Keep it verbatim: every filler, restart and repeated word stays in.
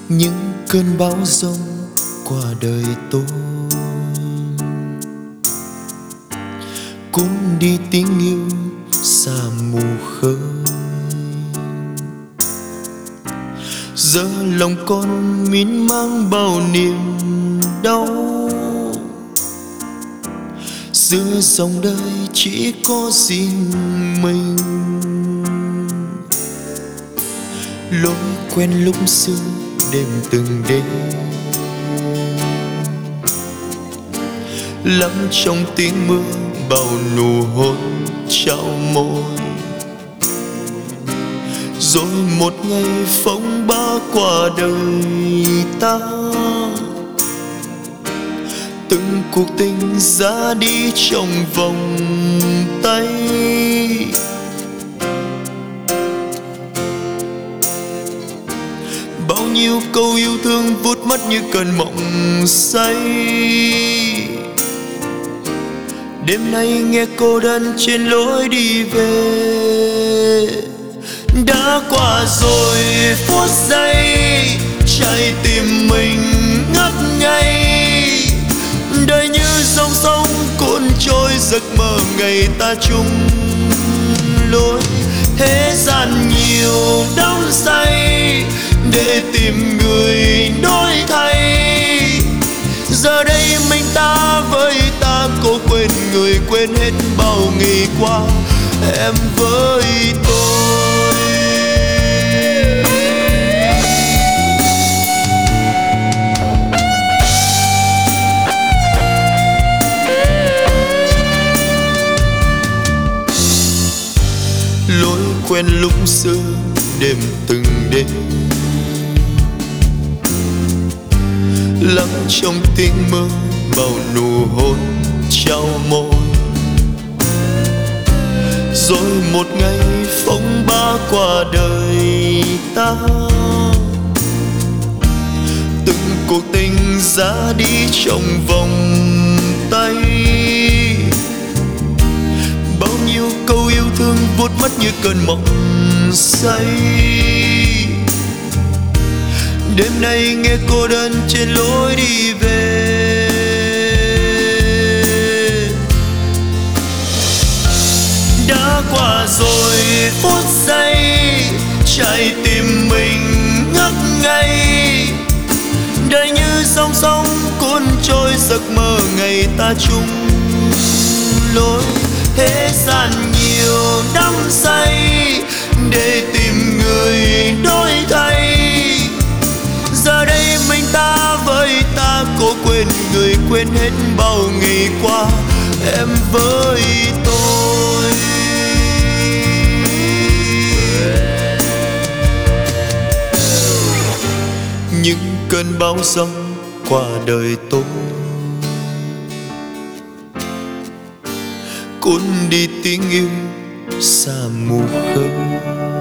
những cơn bão giông qua đời tôi, cuốn đi tiếng yêu xa mù khơi. Giờ lòng con mịn mang bao niềm đau, giữa dòng đời chỉ có riêng mình. Lối quen lúc xưa đêm từng đêm, lắng trong tiếng mưa bao nụ hôn trao môi. Rồi một ngày phong ba qua đời ta, từng cuộc tình ra đi trong vòng tay. Bao nhiêu câu yêu thương vút mất như cơn mộng say. Đêm nay nghe cô đơn trên lối đi về, đã qua rồi phút giây trái tim mình ngất ngây. Đời như dòng sông cuốn trôi giấc mơ ngày ta chung lối. Thế gian nhiều đắm say để tìm người đổi thay. Giờ đây mình ta với ta, cố quên người quên hết bao ngày qua em với tôi. Lối quen lúc xưa đêm từng đêm, lắng trong tiếng mơ bao nụ hôn trao môi. Rồi một ngày phong ba qua đời ta, từng cuộc tình ra đi trong vòng tay. Bao nhiêu câu yêu thương vút mất như cơn mộng say. Đêm nay nghe cô đơn trên lối đi về, đã qua rồi phút giây trái tim mình ngất ngây. Đời như sóng sóng cuốn trôi giấc mơ ngày ta chung lối. Thế gian nhiều đắm say để tìm người đổi thay. Giờ đây mình ta với ta, cố quên người quên hết bao ngày qua em với tôi. Những cơn bão giông qua đời tôi, cuốn đi tiếng yêu xa mù khơi.